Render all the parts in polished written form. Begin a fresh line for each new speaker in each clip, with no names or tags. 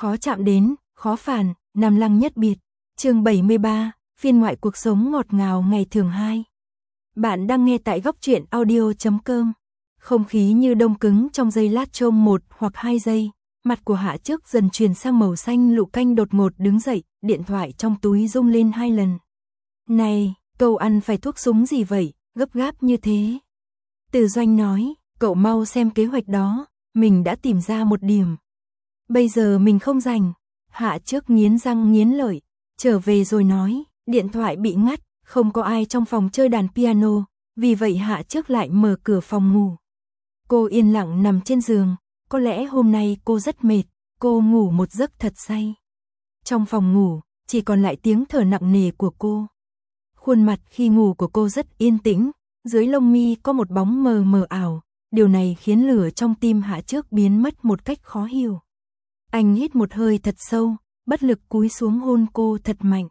khó chạm đến, khó phản, Nam Lăng nhất biệt. Chương 73, phiên ngoại cuộc sống ngọt ngào ngày thường 2. Bạn đang nghe tại góc truyện audio.com. Không khí như đông cứng trong giây lát chôm 1 hoặc 2 giây, mặt của Hạ Trước dần chuyển sang màu xanh lụ canh đột ngột đứng dậy, điện thoại trong túi rung lên 2 lần. Này, cậu ăn phải thuốc súng gì vậy, gấp gáp như thế? Từ Doanh nói, cậu mau xem kế hoạch đó, mình đã tìm ra một điểm. Bây giờ mình không rảnh. Hạ Trước nghiến răng nghiến lợi, trở về rồi nói, điện thoại bị ngắt, không có ai trong phòng chơi đàn piano, vì vậy Hạ Trước lại mở cửa phòng ngủ. Cô yên lặng nằm trên giường, có lẽ hôm nay cô rất mệt, cô ngủ một giấc thật say. Trong phòng ngủ, chỉ còn lại tiếng thở nặng nề của cô. Khuôn mặt khi ngủ của cô rất yên tĩnh, dưới lông mi có một bóng mờ mờ ảo, điều này khiến lửa trong tim Hạ Trước biến mất một cách khó hiểu. Anh hít một hơi thật sâu, bất lực cúi xuống hôn cô thật mạnh.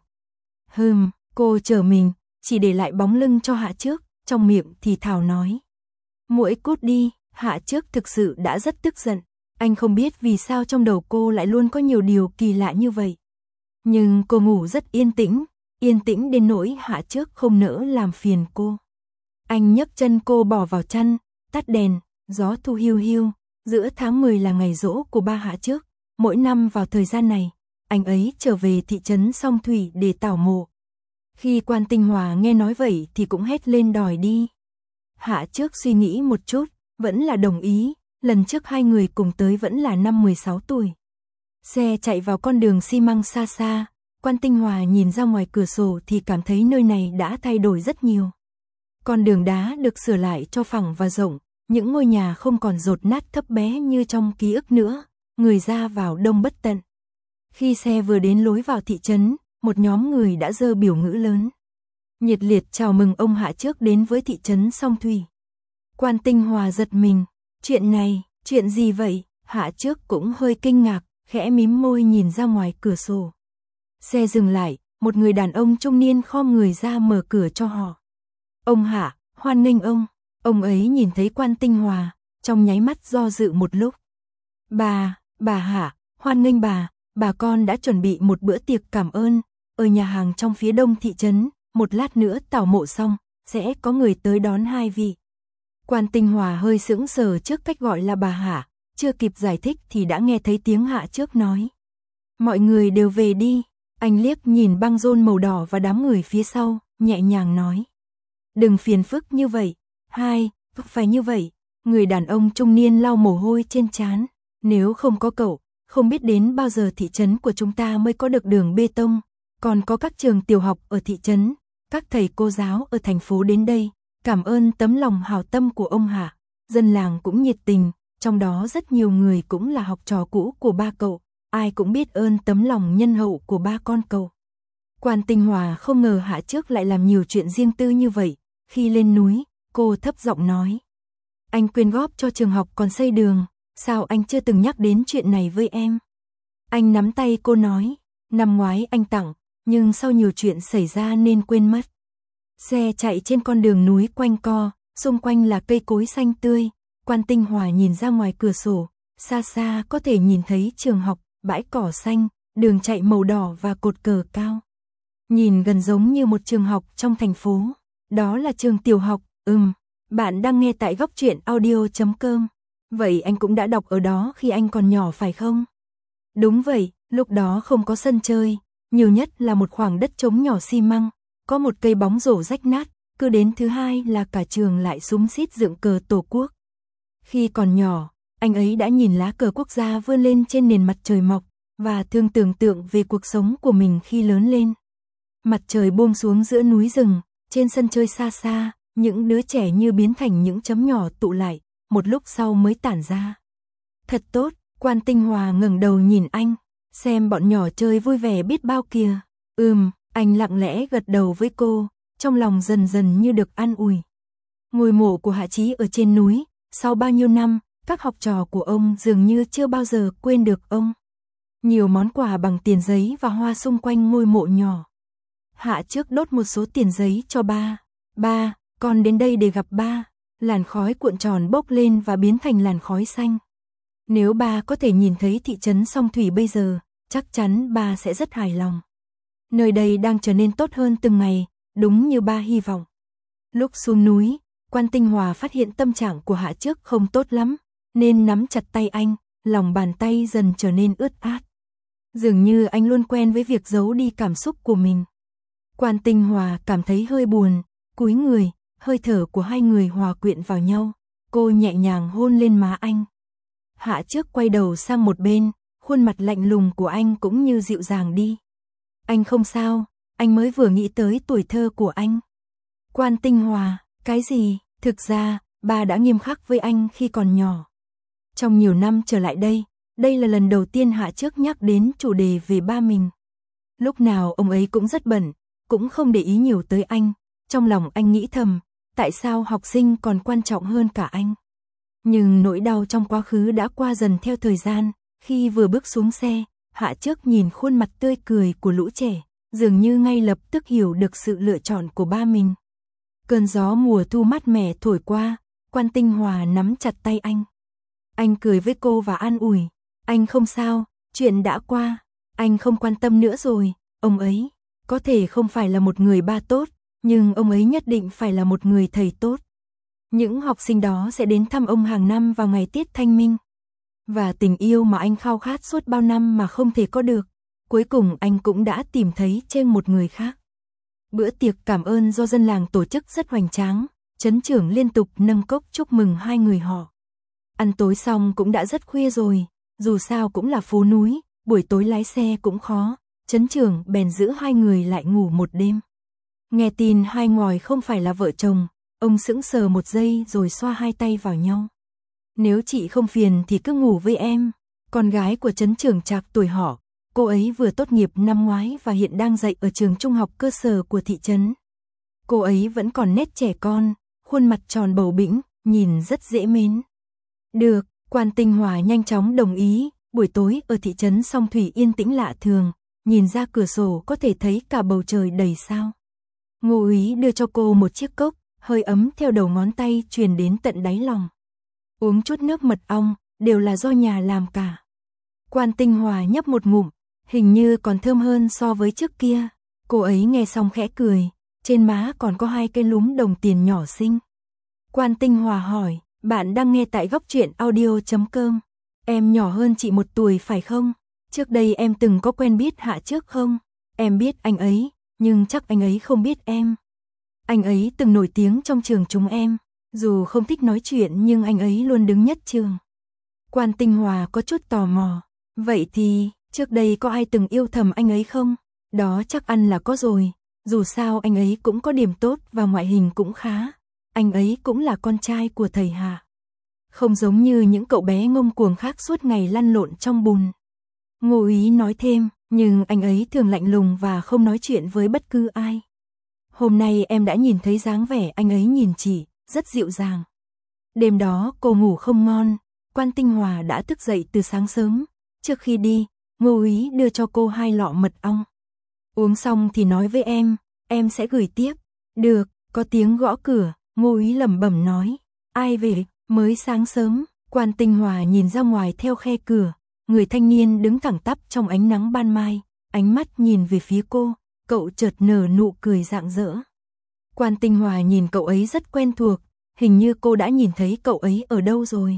Cô chờ mình, chỉ để lại bóng lưng cho Hạ Trước, trong miệng thì thào nói. Muội cút đi, Hạ Trước thực sự đã rất tức giận. Anh không biết vì sao trong đầu cô lại luôn có nhiều điều kỳ lạ như vậy. Nhưng cô ngủ rất yên tĩnh đến nỗi Hạ Trước không nỡ làm phiền cô. Anh nhấc chân cô bỏ vào chăn, tắt đèn, gió thu hiu hiu. Giữa tháng 10 là ngày giỗ của ba Hạ Trước. Mỗi năm vào thời gian này, anh ấy trở về thị trấn Song Thủy để tảo mộ. Khi Quan Tinh Hòa nghe nói vậy thì cũng hét lên đòi đi. Hạ Trước suy nghĩ một chút, vẫn là đồng ý, lần trước hai người cùng tới vẫn là năm 16 tuổi. Xe chạy vào con đường xi măng xa xa, Quan Tinh Hòa nhìn ra ngoài cửa sổ thì cảm thấy nơi này đã thay đổi rất nhiều. Con đường đá được sửa lại cho phẳng và rộng, những ngôi nhà không còn dột nát thấp bé như trong ký ức nữa. Người ra vào đông bất tận. Khi xe vừa đến lối vào thị trấn, một nhóm người đã giơ biểu ngữ lớn. Nhiệt liệt chào mừng ông Hạ Trước đến với thị trấn Song Thủy. Quan Tinh Hòa giật mình. Chuyện gì vậy? Hạ Trước cũng hơi kinh ngạc, khẽ mím môi nhìn ra ngoài cửa sổ. Xe dừng lại, một người đàn ông trung niên khom người ra mở cửa cho họ. Ông Hạ, hoan nghênh ông. Ông ấy nhìn thấy Quan Tinh Hòa, trong nháy mắt do dự một lúc. Bà Hạ, hoan nghênh bà con đã chuẩn bị một bữa tiệc cảm ơn, ở nhà hàng trong phía đông thị trấn, một lát nữa tảo mộ xong, sẽ có người tới đón hai vị. Quan Tinh Hòa hơi sững sờ trước cách gọi là bà Hạ, chưa kịp giải thích thì đã nghe thấy tiếng Hạ Trước nói. Mọi người đều về đi, anh liếc nhìn băng rôn màu đỏ và đám người phía sau, nhẹ nhàng nói. Đừng phiền phức như vậy, phải như vậy, người đàn ông trung niên lau mồ hôi trên trán. Nếu không có cậu, không biết đến bao giờ thị trấn của chúng ta mới có được đường bê tông, còn có các trường tiểu học ở thị trấn, các thầy cô giáo ở thành phố đến đây, cảm ơn tấm lòng hảo tâm của ông Hạ, dân làng cũng nhiệt tình, trong đó rất nhiều người cũng là học trò cũ của ba cậu, ai cũng biết ơn tấm lòng nhân hậu của ba con cậu. Quan Tinh Hòa không ngờ Hạ Trước lại làm nhiều chuyện riêng tư như vậy, khi lên núi, cô thấp giọng nói. Anh quyên góp cho trường học còn xây đường. Sao anh chưa từng nhắc đến chuyện này với em? Anh nắm tay cô nói, năm ngoái anh tặng, nhưng sau nhiều chuyện xảy ra nên quên mất. Xe chạy trên con đường núi quanh co, xung quanh là cây cối xanh tươi. Quan Tinh Hòa nhìn ra ngoài cửa sổ, xa xa có thể nhìn thấy trường học, bãi cỏ xanh, đường chạy màu đỏ và cột cờ cao. Nhìn gần giống như một trường học trong thành phố. Đó là trường tiểu học, Bạn đang nghe tại góc truyện audio.com. Vậy anh cũng đã đọc ở đó khi anh còn nhỏ phải không? Đúng vậy, lúc đó không có sân chơi, nhiều nhất là một khoảng đất trống nhỏ xi măng, có một cây bóng rổ rách nát, cứ đến thứ hai là cả trường lại xúm xít dựng cờ Tổ quốc. Khi còn nhỏ, anh ấy đã nhìn lá cờ quốc gia vươn lên trên nền mặt trời mọc, và thường tưởng tượng về cuộc sống của mình khi lớn lên. Mặt trời buông xuống giữa núi rừng, trên sân chơi xa xa, những đứa trẻ như biến thành những chấm nhỏ tụ lại. Một lúc sau mới tản ra. Thật tốt, Quan Tinh Hòa ngẩng đầu nhìn anh, xem bọn nhỏ chơi vui vẻ biết bao kìa. Anh lặng lẽ gật đầu với cô, trong lòng dần dần như được an ủi. Ngôi mộ của Hạ Chí ở trên núi, sau bao nhiêu năm, các học trò của ông dường như chưa bao giờ quên được ông. Nhiều món quà bằng tiền giấy và hoa xung quanh ngôi mộ nhỏ. Hạ Trước đốt một số tiền giấy cho ba. Ba, con đến đây để gặp ba. Làn khói cuộn tròn bốc lên và biến thành làn khói xanh. Nếu ba có thể nhìn thấy thị trấn Song Thủy bây giờ, chắc chắn ba sẽ rất hài lòng. Nơi đây đang trở nên tốt hơn từng ngày, đúng như ba hy vọng. Lúc xuống núi, Quan Tinh Hòa phát hiện tâm trạng của Hạ Trước không tốt lắm, nên nắm chặt tay anh, lòng bàn tay dần trở nên ướt át. Dường như anh luôn quen với việc giấu đi cảm xúc của mình. Quan Tinh Hòa cảm thấy hơi buồn, cúi người, hơi thở của hai người hòa quyện vào nhau, cô nhẹ nhàng hôn lên má anh. Hạ Trước quay đầu sang một bên, khuôn mặt lạnh lùng của anh cũng như dịu dàng đi. Anh không sao, anh mới vừa nghĩ tới tuổi thơ của anh. Quan Tinh Hòa, cái gì? Thực ra, ba đã nghiêm khắc với anh khi còn nhỏ. Trong nhiều năm trở lại đây là lần đầu tiên Hạ Trước nhắc đến chủ đề về ba mình. Lúc nào ông ấy cũng rất bận, cũng không để ý nhiều tới anh. Trong lòng anh nghĩ thầm, tại sao học sinh còn quan trọng hơn cả anh? Nhưng nỗi đau trong quá khứ đã qua dần theo thời gian. Khi vừa bước xuống xe, Hạ Trước nhìn khuôn mặt tươi cười của lũ trẻ, dường như ngay lập tức hiểu được sự lựa chọn của ba mình. Cơn gió mùa thu mát mẻ thổi qua, Quan Tinh Hòa nắm chặt tay anh. Anh cười với cô và an ủi, anh không sao, chuyện đã qua, anh không quan tâm nữa rồi. Ông ấy có thể không phải là một người ba tốt, nhưng ông ấy nhất định phải là một người thầy tốt. Những học sinh đó sẽ đến thăm ông hàng năm vào ngày Tiết Thanh Minh. Và tình yêu mà anh khao khát suốt bao năm mà không thể có được, cuối cùng anh cũng đã tìm thấy trên một người khác. Bữa tiệc cảm ơn do dân làng tổ chức rất hoành tráng, trấn trưởng liên tục nâng cốc chúc mừng hai người họ. Ăn tối xong cũng đã rất khuya rồi, dù sao cũng là phố núi, buổi tối lái xe cũng khó, trấn trưởng bèn giữ hai người lại ngủ một đêm. Nghe tin hai ngòi không phải là vợ chồng, ông sững sờ một giây rồi xoa hai tay vào nhau. Nếu chị không phiền thì cứ ngủ với em. Con gái của trấn trưởng Trạc tuổi họ, cô ấy vừa tốt nghiệp năm ngoái và hiện đang dạy ở trường trung học cơ sở của thị trấn. Cô ấy vẫn còn nét trẻ con, khuôn mặt tròn bầu bĩnh, nhìn rất dễ mến. Được, Quan Tinh Hòa nhanh chóng đồng ý. Buổi tối ở thị trấn Song Thủy yên tĩnh lạ thường, nhìn ra cửa sổ có thể thấy cả bầu trời đầy sao. Ngô Úy đưa cho cô một chiếc cốc, hơi ấm theo đầu ngón tay truyền đến tận đáy lòng. Uống chút nước mật ong, đều là do nhà làm cả. Quan Tinh Hòa nhấp một ngụm, hình như còn thơm hơn so với trước kia. Cô ấy nghe xong khẽ cười, trên má còn có hai cái lúm đồng tiền nhỏ xinh. Quan Tinh Hòa hỏi, bạn đang nghe tại Góc Truyện Audio.com. Em nhỏ hơn chị 1 tuổi phải không? Trước đây em từng có quen biết Hạ Trước không? Em biết anh ấy, nhưng chắc anh ấy không biết em. Anh ấy từng nổi tiếng trong trường chúng em, dù không thích nói chuyện nhưng anh ấy luôn đứng nhất trường. Quan Tinh Hòa có chút tò mò, vậy thì, trước đây có ai từng yêu thầm anh ấy không? Đó chắc ăn là có rồi, dù sao anh ấy cũng có điểm tốt và ngoại hình cũng khá. Anh ấy cũng là con trai của thầy Hạ. Không giống như những cậu bé ngông cuồng khác suốt ngày lăn lộn trong bùn. Ngô Úy nói thêm, nhưng anh ấy thường lạnh lùng và không nói chuyện với bất cứ ai. Hôm nay em đã nhìn thấy dáng vẻ anh ấy nhìn chị, rất dịu dàng. Đêm đó cô ngủ không ngon, Quan Tinh Hòa đã thức dậy từ sáng sớm. Trước khi đi, Ngô Úy đưa cho cô 2 lọ mật ong. Uống xong thì nói với em sẽ gửi tiếp. Được, có tiếng gõ cửa, Ngô Úy lẩm bẩm nói. Ai về, mới sáng sớm. Quan Tinh Hòa nhìn ra ngoài theo khe cửa, người thanh niên đứng thẳng tắp trong ánh nắng ban mai, ánh mắt nhìn về phía cô, cậu chợt nở nụ cười rạng rỡ. Quan Tinh Hòa nhìn cậu ấy rất quen thuộc, hình như cô đã nhìn thấy cậu ấy ở đâu rồi.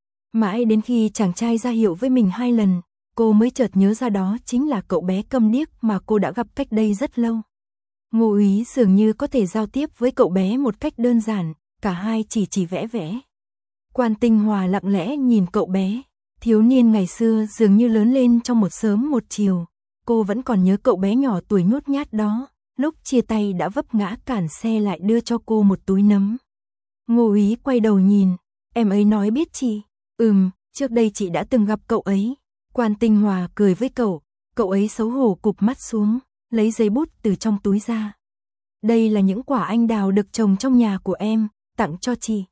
Mãi đến khi chàng trai ra hiệu với mình 2 lần, cô mới chợt nhớ ra đó chính là cậu bé câm điếc mà cô đã gặp cách đây rất lâu. Ngô Úy dường như có thể giao tiếp với cậu bé một cách đơn giản, cả hai chỉ vẽ vẽ. Quan Tinh Hòa lặng lẽ nhìn cậu bé, thiếu niên ngày xưa dường như lớn lên trong một sớm một chiều. Cô vẫn còn nhớ cậu bé nhỏ tuổi nhút nhát đó, lúc chia tay đã vấp ngã cản xe lại đưa cho cô một túi nấm. Ngô Úy quay đầu nhìn, em ấy nói biết chị. Trước đây chị đã từng gặp cậu ấy. Quan Tinh Hòa cười với cậu ấy xấu hổ cụp mắt xuống, lấy giấy bút từ trong túi ra. Đây là những quả anh đào được trồng trong nhà của em, tặng cho chị.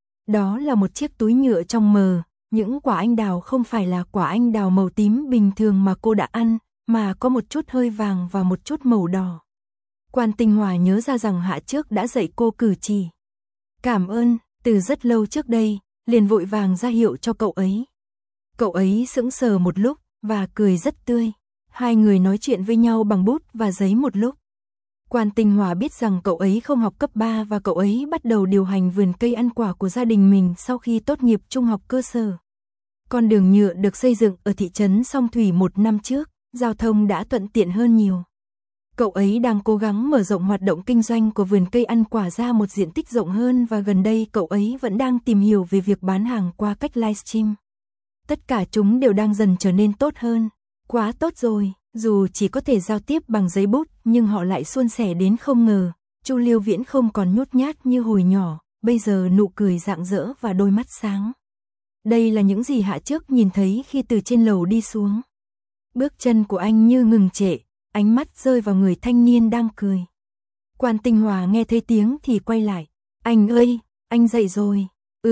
Đó là một chiếc túi nhựa trong mờ, những quả anh đào không phải là quả anh đào màu tím bình thường mà cô đã ăn, mà có một chút hơi vàng và một chút màu đỏ. Quan Tinh Hòa nhớ ra rằng Hạ Trước đã dạy cô cử chỉ. Cảm ơn, từ rất lâu trước đây, liền vội vàng ra hiệu cho cậu ấy. Cậu ấy sững sờ một lúc, và cười rất tươi. Hai người nói chuyện với nhau bằng bút và giấy một lúc. Quan Tinh Hòa biết rằng cậu ấy không học cấp 3 và cậu ấy bắt đầu điều hành vườn cây ăn quả của gia đình mình sau khi tốt nghiệp trung học cơ sở. Con đường nhựa được xây dựng ở thị trấn Song Thủy 1 năm trước, giao thông đã thuận tiện hơn nhiều. Cậu ấy đang cố gắng mở rộng hoạt động kinh doanh của vườn cây ăn quả ra một diện tích rộng hơn và gần đây cậu ấy vẫn đang tìm hiểu về việc bán hàng qua cách livestream. Tất cả chúng đều đang dần trở nên tốt hơn. Quá tốt rồi, dù chỉ có thể giao tiếp bằng giấy bút nhưng họ lại suôn sẻ đến không ngờ. Chu Liêu Viễn không còn nhút nhát như hồi nhỏ, bây giờ nụ cười rạng rỡ và đôi mắt sáng. Đây là những gì Hạ Trước nhìn thấy khi từ trên lầu đi xuống. Bước chân của anh như ngừng trệ, ánh mắt rơi vào người thanh niên đang cười. Quan Tinh Hòa nghe thấy tiếng thì quay lại. Anh ơi, anh dậy rồi.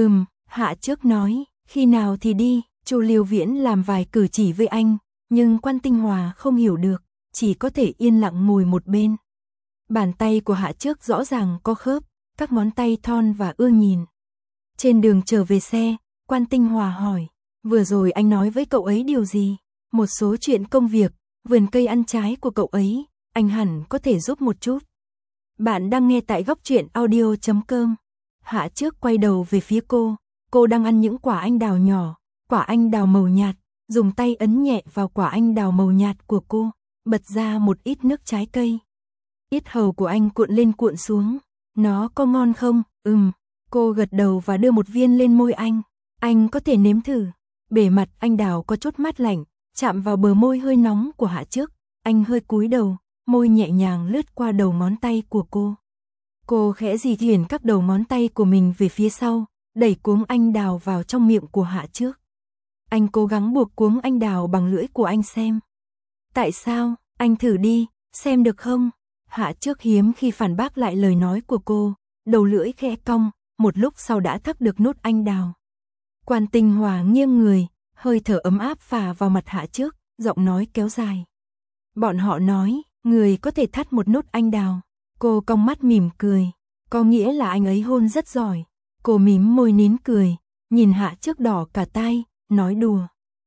Hạ Trước nói, khi nào thì đi. Chu Liêu Viễn làm vài cử chỉ với anh, nhưng Quan Tinh Hòa không hiểu được, chỉ có thể yên lặng ngồi một bên. Bàn tay của Hạ Trước rõ ràng có khớp, các ngón tay thon và ưa nhìn. Trên đường trở về xe, Quan Tinh Hòa hỏi, vừa rồi anh nói với cậu ấy điều gì? Một số chuyện công việc, vườn cây ăn trái của cậu ấy, anh hẳn có thể giúp một chút. Bạn đang nghe tại góc truyện audio.com. Hạ Trước quay đầu về phía cô đang ăn những quả anh đào nhỏ, quả anh đào màu nhạt, dùng tay ấn nhẹ vào quả anh đào màu nhạt của cô, bật ra một ít nước trái cây. Yết hầu của anh cuộn lên cuộn xuống, nó có ngon không? Cô gật đầu và đưa một viên lên môi anh có thể nếm thử. Bề mặt anh đào có chút mát lạnh, chạm vào bờ môi hơi nóng của Hạ Trước, anh hơi cúi đầu, môi nhẹ nhàng lướt qua đầu ngón tay của cô. Cô khẽ di chuyển các đầu ngón tay của mình về phía sau, đẩy cuống anh đào vào trong miệng của Hạ Trước. Anh cố gắng buộc cuống anh đào bằng lưỡi của anh xem. Tại sao, anh thử đi, xem được không? Hạ Trước hiếm khi phản bác lại lời nói của cô, đầu lưỡi khẽ cong, một lúc sau đã thắt được nốt anh đào. Quan Tinh Hòa nghiêng người, hơi thở ấm áp phả vào mặt Hạ Trước, giọng nói kéo dài. Bọn họ nói, người có thể thắt một nốt anh đào. Cô cong mắt mỉm cười, có nghĩa là anh ấy hôn rất giỏi. Cô mím môi nín cười, nhìn Hạ Trước đỏ cả tai, nói đùa.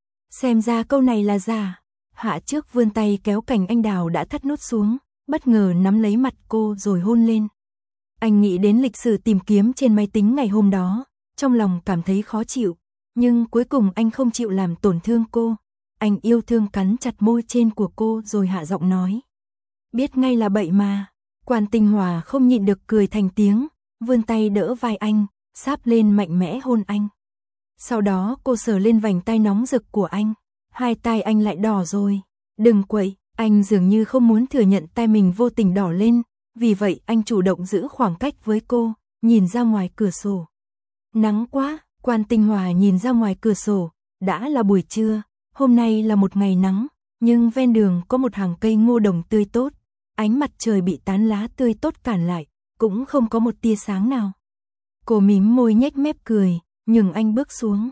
Xem ra câu này là giả. Hạ Trước vươn tay kéo cành anh đào đã thắt nốt xuống, bất ngờ nắm lấy mặt cô rồi hôn lên. Anh nghĩ đến lịch sử tìm kiếm trên máy tính ngày hôm đó, trong lòng cảm thấy khó chịu, nhưng cuối cùng anh không chịu làm tổn thương cô. Anh yêu thương cắn chặt môi trên của cô rồi hạ giọng nói. Biết ngay là bậy mà. Quan Tinh Hòa không nhịn được cười thành tiếng, vươn tay đỡ vai anh, sáp lên mạnh mẽ hôn anh. Sau đó cô sờ lên vành tai nóng rực của anh. Hai tai anh lại đỏ rồi. Đừng quậy, anh dường như không muốn thừa nhận tai mình vô tình đỏ lên, vì vậy anh chủ động giữ khoảng cách với cô, nhìn ra ngoài cửa sổ. Nắng quá, Quan Tinh Hòa nhìn ra ngoài cửa sổ, đã là buổi trưa, hôm nay là một ngày nắng, nhưng ven đường có một hàng cây ngô đồng tươi tốt, ánh mặt trời bị tán lá tươi tốt cản lại, cũng không có một tia sáng nào. Cô mím môi nhếch mép cười, nhưng anh bước xuống.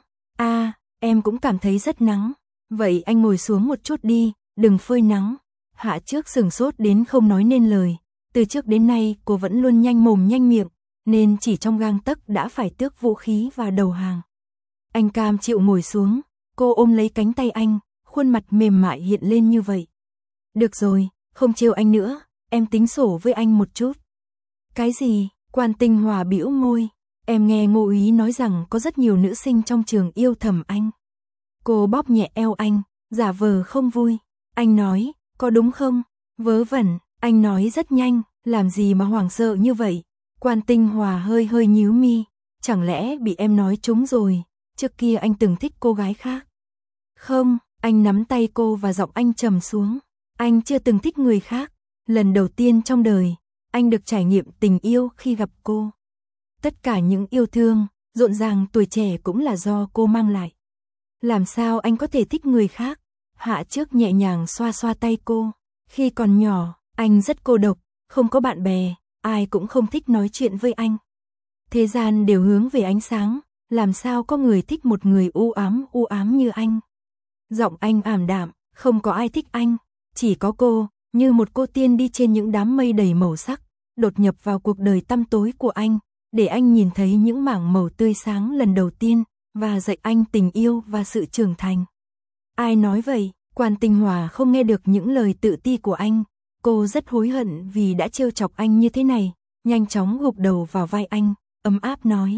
Em cũng cảm thấy rất nắng, vậy anh ngồi xuống một chút đi, đừng phơi nắng. Hạ Trước sửng sốt đến không nói nên lời, từ trước đến nay cô vẫn luôn nhanh mồm nhanh miệng, nên chỉ trong gang tấc đã phải tước vũ khí và đầu hàng. Anh cam chịu ngồi xuống, cô ôm lấy cánh tay anh, khuôn mặt mềm mại hiện lên như vậy. Được rồi, không trêu anh nữa, em tính sổ với anh một chút. Cái gì? Quan Tinh Hòa bĩu môi. Em nghe Ngô Úy nói rằng có rất nhiều nữ sinh trong trường yêu thầm anh. Cô bóp nhẹ eo anh, giả vờ không vui. Anh nói, có đúng không? Vớ vẩn, anh nói rất nhanh, làm gì mà hoảng sợ như vậy? Quan Tinh Hòa hơi nhíu mi, chẳng lẽ bị em nói trúng rồi, trước kia anh từng thích cô gái khác. Không, anh nắm tay cô và giọng anh trầm xuống. Anh chưa từng thích người khác, lần đầu tiên trong đời, anh được trải nghiệm tình yêu khi gặp cô. Tất cả những yêu thương, rộn ràng tuổi trẻ cũng là do cô mang lại. Làm sao anh có thể thích người khác? Hạ Trước nhẹ nhàng xoa xoa tay cô. Khi còn nhỏ, anh rất cô độc, không có bạn bè, ai cũng không thích nói chuyện với anh. Thế gian đều hướng về ánh sáng, làm sao có người thích một người u ám như anh. Giọng anh ảm đạm, không có ai thích anh, chỉ có cô, như một cô tiên đi trên những đám mây đầy màu sắc, đột nhập vào cuộc đời tăm tối của anh, để anh nhìn thấy những mảng màu tươi sáng lần đầu tiên, và dạy anh tình yêu và sự trưởng thành. Ai nói vậy? Quan Tinh Hòa không nghe được những lời tự ti của anh. Cô rất hối hận vì đã trêu chọc anh như thế này, nhanh chóng gục đầu vào vai anh, ấm áp nói.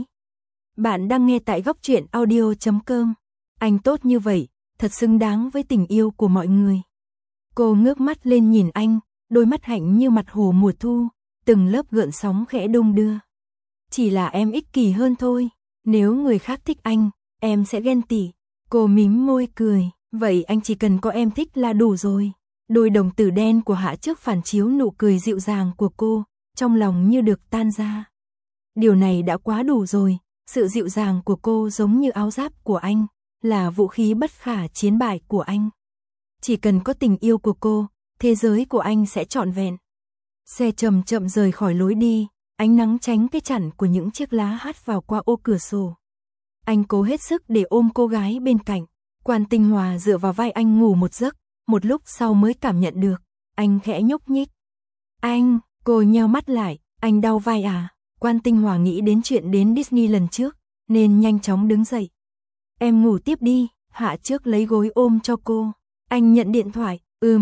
Bạn đang nghe tại Góc Truyện Audio.com. Anh tốt như vậy, thật xứng đáng với tình yêu của mọi người. Cô ngước mắt lên nhìn anh, đôi mắt hạnh như mặt hồ mùa thu, từng lớp gợn sóng khẽ đung đưa. Chỉ là em ích kỷ hơn thôi, nếu người khác thích anh, em sẽ ghen tị. Cô mím môi cười, vậy anh chỉ cần có em thích là đủ rồi. Đôi đồng tử đen của Hạ Trước phản chiếu nụ cười dịu dàng của cô, trong lòng như được tan ra. Điều này đã quá đủ rồi, sự dịu dàng của cô giống như áo giáp của anh, là vũ khí bất khả chiến bại của anh. Chỉ cần có tình yêu của cô, thế giới của anh sẽ trọn vẹn. Xe chậm chậm rời khỏi lối đi, ánh nắng tránh cái chặn của những chiếc lá hắt vào qua ô cửa sổ. Anh cố hết sức để ôm cô gái bên cạnh. Quan Tinh Hòa dựa vào vai anh ngủ một giấc, một lúc sau mới cảm nhận được, anh khẽ nhúc nhích. Anh, cô nheo mắt lại, anh đau vai à? Quan Tinh Hòa nghĩ đến chuyện đến Disney lần trước, nên nhanh chóng đứng dậy. Em ngủ tiếp đi, Hạ Trước lấy gối ôm cho cô. Anh nhận điện thoại,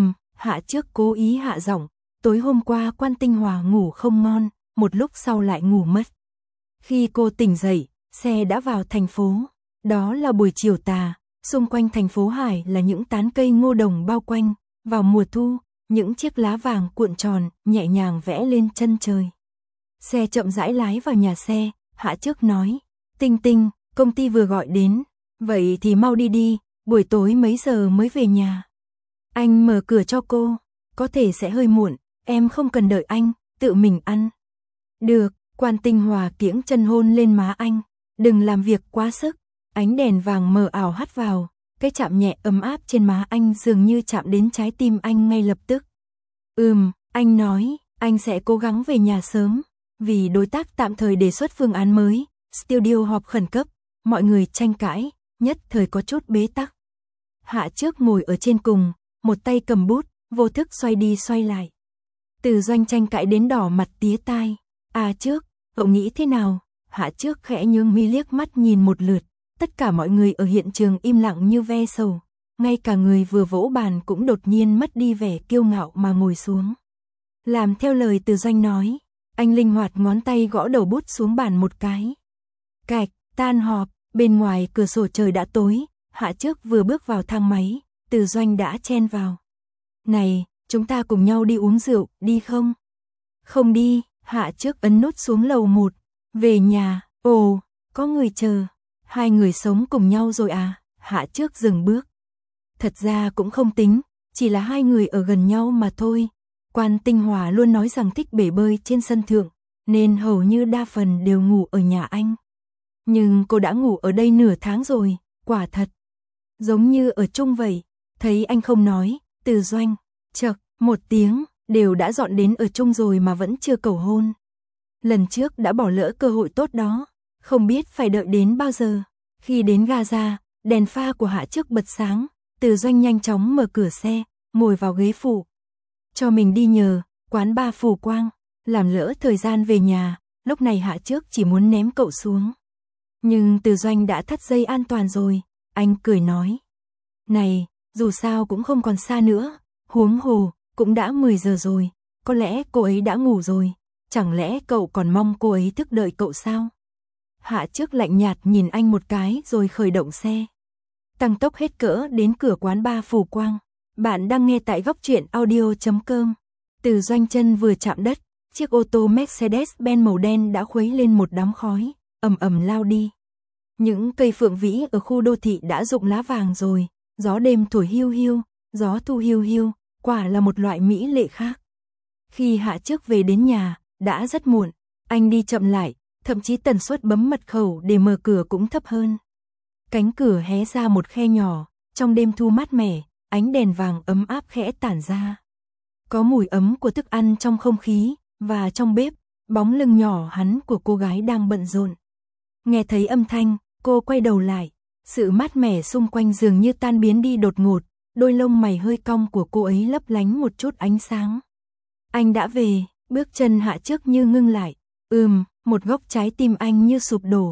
Hạ Trước cố ý hạ giọng. Tối hôm qua Quan Tinh Hòa ngủ không ngon, một lúc sau lại ngủ mất. Khi cô tỉnh dậy, xe đã vào thành phố. Đó là buổi chiều tà, xung quanh thành phố Hải là những tán cây ngô đồng bao quanh. Vào mùa thu, những chiếc lá vàng cuộn tròn, nhẹ nhàng vẽ lên chân trời. Xe chậm rãi lái vào nhà xe, Hạ Trước nói. Tinh Tinh, công ty vừa gọi đến. Vậy thì mau đi đi, buổi tối mấy giờ mới về nhà? Anh mở cửa cho cô. Có thể sẽ hơi muộn, em không cần đợi anh, tự mình ăn. Được, Quan Tinh Hòa kiễng chân hôn lên má anh. Đừng làm việc quá sức. Ánh đèn vàng mờ ảo hắt vào, cái chạm nhẹ ấm áp trên má anh dường như chạm đến trái tim anh ngay lập tức. Anh nói, anh sẽ cố gắng về nhà sớm. Vì đối tác tạm thời đề xuất phương án mới, studio họp khẩn cấp, mọi người tranh cãi, nhất thời có chút bế tắc. Hạ Trước ngồi ở trên cùng, một tay cầm bút, vô thức xoay đi xoay lại. Từ Doanh tranh cãi đến đỏ mặt tía tai. Trước, cậu nghĩ thế nào? Hạ Trước khẽ nhướng mi liếc mắt nhìn một lượt. Tất cả mọi người ở hiện trường im lặng như ve sầu. Ngay cả người vừa vỗ bàn cũng đột nhiên mất đi vẻ kiêu ngạo mà ngồi xuống. Làm theo lời Từ Doanh nói, anh linh hoạt ngón tay gõ đầu bút xuống bàn một cái. Cạch, tan họp, bên ngoài cửa sổ trời đã tối. Hạ Trước vừa bước vào thang máy, Từ Doanh đã chen vào. Này, chúng ta cùng nhau đi uống rượu, đi không? Không đi, Hạ Trước ấn nút xuống lầu 1. Về nhà, ồ, có người chờ. Hai người sống cùng nhau rồi à? Hạ Trước dừng bước. Thật ra cũng không tính, chỉ là hai người ở gần nhau mà thôi. Quan Tinh Hòa luôn nói rằng thích bể bơi trên sân thượng, nên hầu như đa phần đều ngủ ở nhà anh. Nhưng cô đã ngủ ở đây nửa tháng rồi, quả thật. Giống như ở chung vậy, thấy anh không nói, Từ Doanh, chậc, một tiếng, đều đã dọn đến ở chung rồi mà vẫn chưa cầu hôn. Lần trước đã bỏ lỡ cơ hội tốt đó, không biết phải đợi đến bao giờ. Khi đến ga ra, đèn pha của Hạ Trước bật sáng, Từ Doanh nhanh chóng mở cửa xe, ngồi vào ghế phụ. Cho mình đi nhờ, quán bar Phù Quang, làm lỡ thời gian về nhà, lúc này Hạ Trước chỉ muốn ném cậu xuống. Nhưng Từ Doanh đã thắt dây an toàn rồi, anh cười nói. Này, dù sao cũng không còn xa nữa, huống hồ, cũng đã 10 giờ rồi, có lẽ cô ấy đã ngủ rồi, chẳng lẽ cậu còn mong cô ấy thức đợi cậu sao? Hạ Trước lạnh nhạt nhìn anh một cái rồi khởi động xe. Tăng tốc hết cỡ đến cửa quán bar Phù Quang. Bạn đang nghe tại Góc Truyện Audio.com. Từ Doanh chân vừa chạm đất, chiếc ô tô Mercedes-Benz màu đen đã khuấy lên một đám khói, ầm ầm lao đi. Những cây phượng vĩ ở khu đô thị đã rụng lá vàng rồi, gió đêm thổi hiu hiu, gió thu hiu hiu, quả là một loại mỹ lệ khác. Khi Hạ Trước về đến nhà, đã rất muộn, anh đi chậm lại, thậm chí tần suất bấm mật khẩu để mở cửa cũng thấp hơn. Cánh cửa hé ra một khe nhỏ, trong đêm thu mát mẻ, ánh đèn vàng ấm áp khẽ tản ra. Có mùi ấm của thức ăn trong không khí, và trong bếp, bóng lưng nhỏ hắn của cô gái đang bận rộn. Nghe thấy âm thanh, cô quay đầu lại, sự mát mẻ xung quanh dường như tan biến đi đột ngột, đôi lông mày hơi cong của cô ấy lấp lánh một chút ánh sáng. Anh đã về, bước chân Hạ Trước như ngưng lại, một góc trái tim anh như sụp đổ,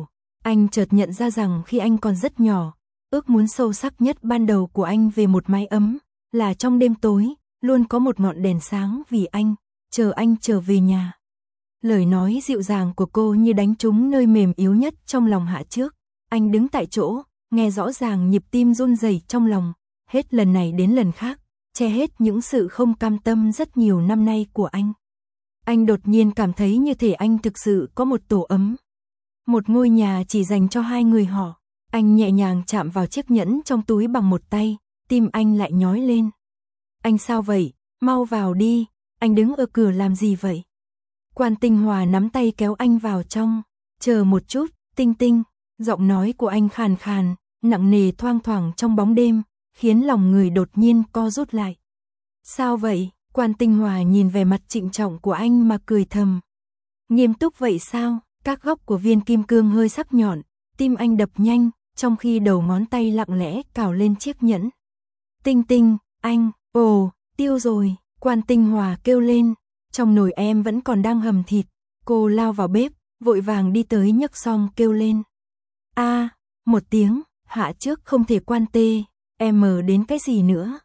Anh chợt nhận ra rằng khi anh còn rất nhỏ, ước muốn sâu sắc nhất ban đầu của anh về một mái ấm, là trong đêm tối, luôn có một ngọn đèn sáng vì anh, chờ anh trở về nhà. Lời nói dịu dàng của cô như đánh trúng nơi mềm yếu nhất trong lòng Hạ Trước. Anh đứng tại chỗ, nghe rõ ràng nhịp tim run rẩy trong lòng, hết lần này đến lần khác, che hết những sự không cam tâm rất nhiều năm nay của anh. Anh đột nhiên cảm thấy như thể anh thực sự có một tổ ấm. Một ngôi nhà chỉ dành cho hai người họ. Anh nhẹ nhàng chạm vào chiếc nhẫn trong túi bằng một tay, tim anh lại nhói lên. Anh sao vậy? Mau vào đi, anh đứng ở cửa làm gì vậy? Quan Tinh Hòa nắm tay kéo anh vào trong. Chờ một chút, Tinh Tinh. Giọng nói của anh khàn khàn, nặng nề thoang thoảng trong bóng đêm, khiến lòng người đột nhiên co rút lại. Sao vậy? Quan Tinh Hòa nhìn về mặt trịnh trọng của anh mà cười thầm. Nghiêm túc vậy sao? Các góc của viên kim cương hơi sắc nhọn, tim anh đập nhanh, trong khi đầu ngón tay lặng lẽ cào lên chiếc nhẫn. Tinh Tinh, anh, tiêu rồi, Quan Tinh Hòa kêu lên, trong nồi em vẫn còn đang hầm thịt. Cô lao vào bếp, vội vàng đi tới nhấc xong kêu lên. Một tiếng, Hạ Trước không thể quan tê, em đến cái gì nữa?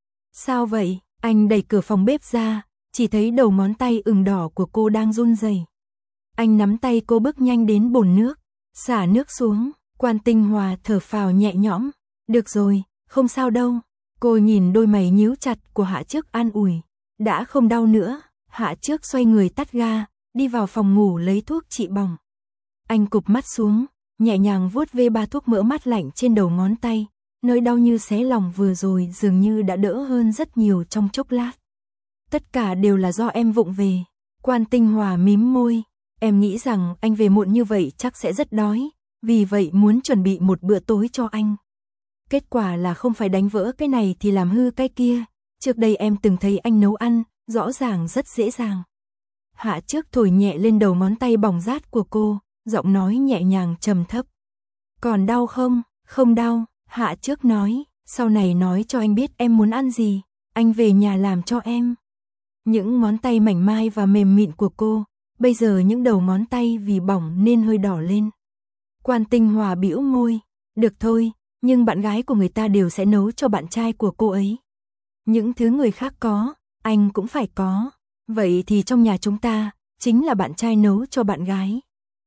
Sao vậy? Anh đẩy cửa phòng bếp ra, chỉ thấy đầu ngón tay ửng đỏ của cô đang run rẩy. Anh nắm tay cô bước nhanh đến bồn nước, xả nước xuống. Quan Tinh Hòa thở phào nhẹ nhõm. Được rồi, không sao đâu. Cô nhìn đôi mày nhíu chặt của Hạ Trước an ủi. Đã không đau nữa. Hạ Trước xoay người tắt ga, đi vào phòng ngủ lấy thuốc trị bỏng. Anh cụp mắt xuống, nhẹ nhàng vuốt ve ba thuốc mỡ mát lạnh trên đầu ngón tay. Nơi đau như xé lòng vừa rồi dường như đã đỡ hơn rất nhiều trong chốc lát. Tất cả đều là do em vụng về. Quan Tinh Hòa mím môi. Em nghĩ rằng anh về muộn như vậy chắc sẽ rất đói, vì vậy muốn chuẩn bị một bữa tối cho anh. Kết quả là không phải đánh vỡ cái này thì làm hư cái kia. Trước đây em từng thấy anh nấu ăn, rõ ràng rất dễ dàng. Hạ Trước thổi nhẹ lên đầu ngón tay bỏng rát của cô, giọng nói nhẹ nhàng trầm thấp. Còn đau không? Không đau, Hạ Trước nói, sau này nói cho anh biết em muốn ăn gì, anh về nhà làm cho em. Những ngón tay mảnh mai và mềm mịn của cô, bây giờ những đầu ngón tay vì bỏng nên hơi đỏ lên. Quan Tinh Hòa bĩu môi, được thôi, nhưng bạn gái của người ta đều sẽ nấu cho bạn trai của cô ấy. Những thứ người khác có, anh cũng phải có. Vậy thì trong nhà chúng ta, chính là bạn trai nấu cho bạn gái.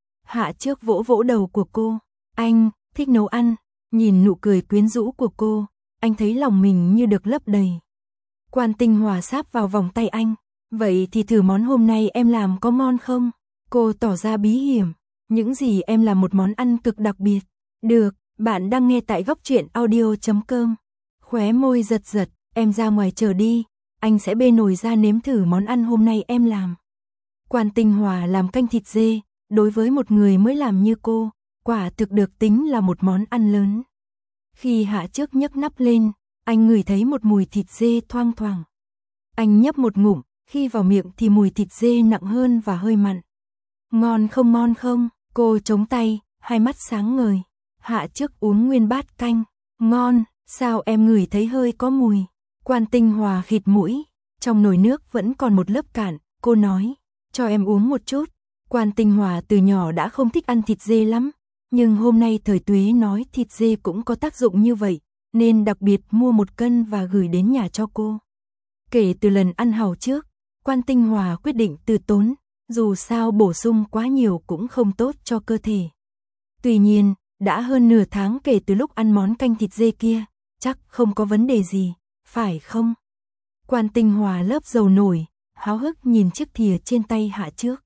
Hạ Trước vỗ vỗ đầu của cô, anh thích nấu ăn. Nhìn nụ cười quyến rũ của cô, anh thấy lòng mình như được lấp đầy. Quan Tinh Hòa sáp vào vòng tay anh. Vậy thì thử món hôm nay em làm có ngon không? Cô tỏ ra bí hiểm. Những gì em làm một món ăn cực đặc biệt. Được, bạn đang nghe tại góc truyện audio.com. Khóe môi giật giật, em ra ngoài chờ đi. Anh sẽ bê nồi ra nếm thử món ăn hôm nay em làm. Quan Tinh Hòa làm canh thịt dê, đối với một người mới làm như cô, quả thực được tính là một món ăn lớn. Khi Hạ Trước nhấc nắp lên, anh ngửi thấy một mùi thịt dê thoang thoảng. Anh nhấp một ngụm, khi vào miệng thì mùi thịt dê nặng hơn và hơi mặn. Ngon không? Cô chống tay, hai mắt sáng ngời. Hạ Trước uống nguyên bát canh. Ngon, sao em ngửi thấy hơi có mùi? Quan Tinh Hòa khịt mũi. Trong nồi nước vẫn còn một lớp cạn, cô nói, cho em uống một chút. Quan Tinh Hòa từ nhỏ đã không thích ăn thịt dê lắm, nhưng hôm nay Thời Tuế nói thịt dê cũng có tác dụng như vậy, nên đặc biệt mua 1 cân và gửi đến nhà cho cô. Kể từ lần ăn hàu trước, Quan Tinh Hòa quyết định từ tốn, dù sao bổ sung quá nhiều cũng không tốt cho cơ thể. Tuy nhiên, đã hơn nửa tháng kể từ lúc ăn món canh thịt dê kia, chắc không có vấn đề gì, phải không? Quan Tinh Hòa lớp dầu nổi, háo hức nhìn chiếc thìa trên tay Hạ Trước.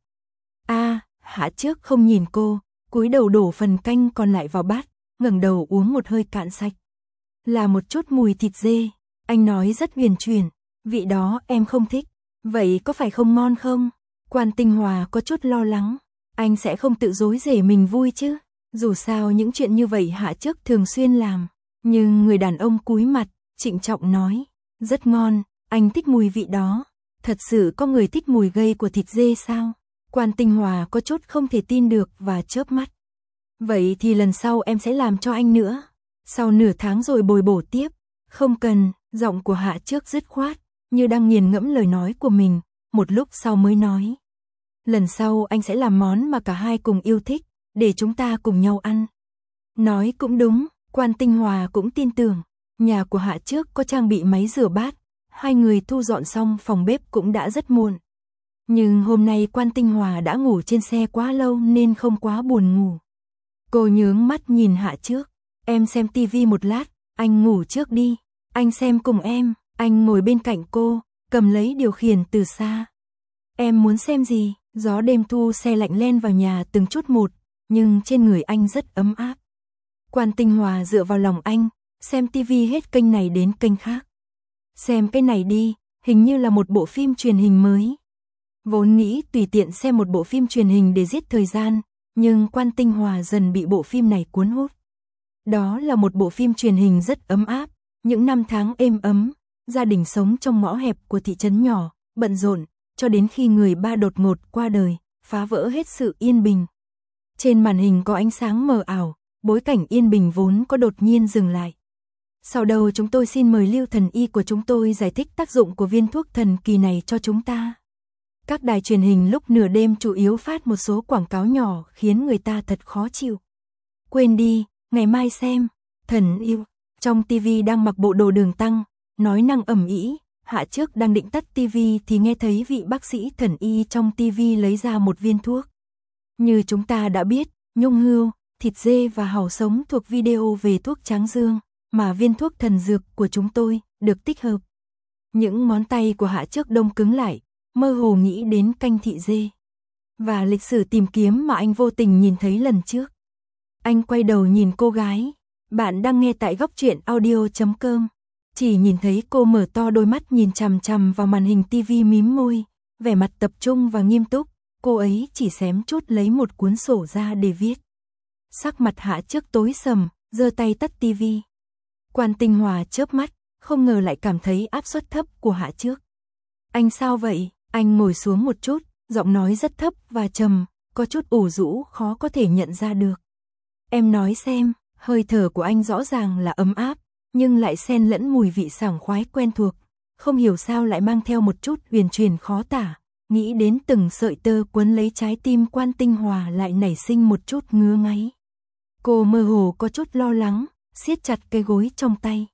Hạ Trước không nhìn cô, cúi đầu đổ phần canh còn lại vào bát, ngẩng đầu uống một hơi cạn sạch. Là một chút mùi thịt dê, anh nói rất huyền chuyển, vị đó em không thích, vậy có phải không ngon không? Quan Tinh Hòa có chút lo lắng, anh sẽ không tự dối rể mình vui chứ, dù sao những chuyện như vậy Hạ Trước thường xuyên làm, nhưng người đàn ông cúi mặt, trịnh trọng nói, rất ngon, anh thích mùi vị đó, thật sự có người thích mùi gây của thịt dê sao? Quan Tinh Hòa có chút không thể tin được và chớp mắt. Vậy thì lần sau em sẽ làm cho anh nữa. Sau nửa tháng rồi bồi bổ tiếp. Không cần, giọng của Hạ Trước dứt khoát, như đang nghiền ngẫm lời nói của mình, một lúc sau mới nói. Lần sau anh sẽ làm món mà cả hai cùng yêu thích. để chúng ta cùng nhau ăn. Nói cũng đúng, Quan Tinh Hòa cũng tin tưởng. Nhà của Hạ trước có trang bị máy rửa bát, hai người thu dọn xong phòng bếp cũng đã rất muộn. Nhưng hôm nay Quan Tinh Hòa đã ngủ trên xe quá lâu nên không quá buồn ngủ. Cô nhướng mắt nhìn Hạ trước, em xem tivi một lát, anh ngủ trước đi, anh xem cùng em. Anh ngồi bên cạnh cô, cầm lấy điều khiển từ xa. Em muốn xem gì? Gió đêm thu se lạnh len vào nhà từng chút một, nhưng trên người anh rất ấm áp. Quan Tinh Hòa dựa vào lòng anh, xem tivi hết kênh này đến kênh khác. Xem cái này đi, hình như là một bộ phim truyền hình mới. Vốn nghĩ tùy tiện xem một bộ phim truyền hình để giết thời gian, nhưng Quan Tinh Hòa dần bị bộ phim này cuốn hút. Đó là một bộ phim truyền hình rất ấm áp, những năm tháng êm ấm, gia đình sống trong ngõ hẹp của thị trấn nhỏ, bận rộn, cho đến khi người ba đột ngột qua đời, phá vỡ hết sự yên bình. Trên màn hình có ánh sáng mờ ảo, bối cảnh yên bình vốn có đột nhiên dừng lại. Sau đầu chúng tôi xin mời Lưu Thần Y của chúng tôi giải thích tác dụng của viên thuốc thần kỳ này cho chúng ta. Các đài truyền hình lúc nửa đêm chủ yếu phát một số quảng cáo nhỏ khiến người ta thật khó chịu. Quên đi, ngày mai xem. Thần yêu, trong tivi đang mặc bộ đồ đường tăng, nói năng ầm ĩ. Hạ trước đang định tắt tivi thì nghe thấy vị bác sĩ thần y trong tivi lấy ra một viên thuốc. Như chúng ta đã biết, nhung hươu, thịt dê và hàu sống thuộc video về thuốc tráng dương, mà viên thuốc thần dược của chúng tôi được tích hợp. Những ngón tay của Hạ trước đông cứng lại, mơ hồ nghĩ đến canh thị dê và lịch sử tìm kiếm mà anh vô tình nhìn thấy lần trước. Anh quay đầu nhìn cô gái, bạn đang nghe tại góc truyện audio.com. Chỉ nhìn thấy cô mở to đôi mắt nhìn chằm chằm vào màn hình tivi mím môi, vẻ mặt tập trung và nghiêm túc, cô ấy chỉ xém chút lấy một cuốn sổ ra để viết. Sắc mặt Hạ trước tối sầm, giơ tay tắt tivi. Quan Tinh Hòa chớp mắt, không ngờ lại cảm thấy áp suất thấp của Hạ trước. Anh sao vậy? Anh ngồi xuống một chút, giọng nói rất thấp và trầm, có chút ủ rũ khó có thể nhận ra được. Em nói xem, hơi thở của anh rõ ràng là ấm áp, nhưng lại xen lẫn mùi vị sảng khoái quen thuộc, không hiểu sao lại mang theo một chút huyền truyền khó tả, nghĩ đến từng sợi tơ quấn lấy trái tim Quan Tinh Hòa lại nảy sinh một chút ngứa ngáy. Cô mơ hồ có chút lo lắng, siết chặt cái gối trong tay.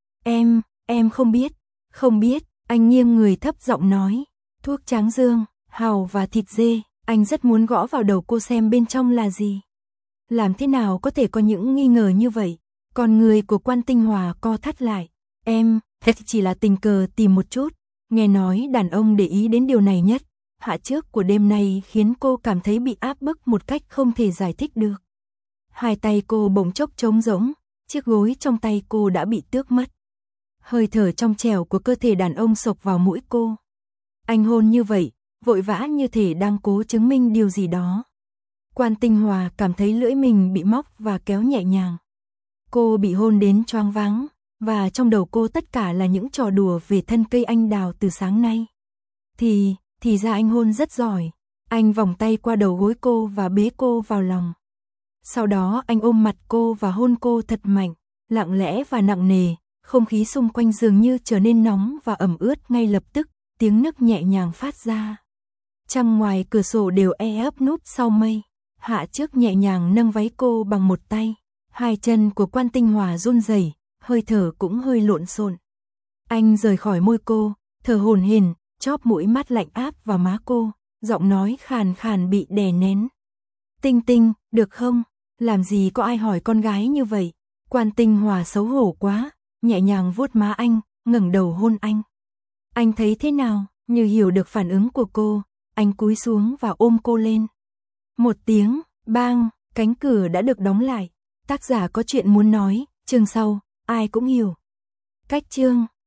Em không biết, anh nghiêng người thấp giọng nói, thuốc tráng dương, hàu và thịt dê, anh rất muốn gõ vào đầu cô xem bên trong là gì. Làm thế nào có thể có những nghi ngờ như vậy? Còn người của Quan Tinh Hòa co thắt lại. Thật chỉ là tình cờ tìm một chút. Nghe nói đàn ông để ý đến điều này nhất. Hạ trước của đêm nay khiến cô cảm thấy bị áp bức một cách không thể giải thích được. Hai tay cô bỗng chốc trống rỗng, chiếc gối trong tay cô đã bị tước mất. Hơi thở trong trẻo của cơ thể đàn ông xộc vào mũi cô. Anh hôn như vậy, vội vã như thể đang cố chứng minh điều gì đó. Quan Tinh Hòa cảm thấy lưỡi mình bị móc và kéo nhẹ nhàng. Cô bị hôn đến choáng váng, và trong đầu cô tất cả là những trò đùa về thân cây anh đào từ sáng nay. Thì ra anh hôn rất giỏi. Anh vòng tay qua đầu gối cô và bế cô vào lòng. Sau đó anh ôm mặt cô và hôn cô thật mạnh, lặng lẽ và nặng nề, không khí xung quanh dường như trở nên nóng và ẩm ướt ngay lập tức, tiếng nấc nhẹ nhàng phát ra. Trăng ngoài cửa sổ đều ấp núp sau mây. Hạ trước nhẹ nhàng nâng váy cô bằng một tay, hai chân của Quan Tinh Hòa run rẩy, hơi thở cũng hơi lộn xộn. Anh rời khỏi môi cô, thở hổn hển, chóp mũi mát lạnh áp vào má cô, giọng nói khàn khàn bị đè nén. Tinh Tinh, được không? Làm gì có ai hỏi con gái như vậy? Quan Tinh Hòa xấu hổ quá, nhẹ nhàng vuốt má anh, ngẩng đầu hôn anh. Anh thấy thế nào? Như hiểu được phản ứng của cô, anh cúi xuống và ôm cô lên. Một tiếng, bang, cánh cửa đã được đóng lại. Tác giả có chuyện muốn nói, chương sau, ai cũng hiểu. Cách chương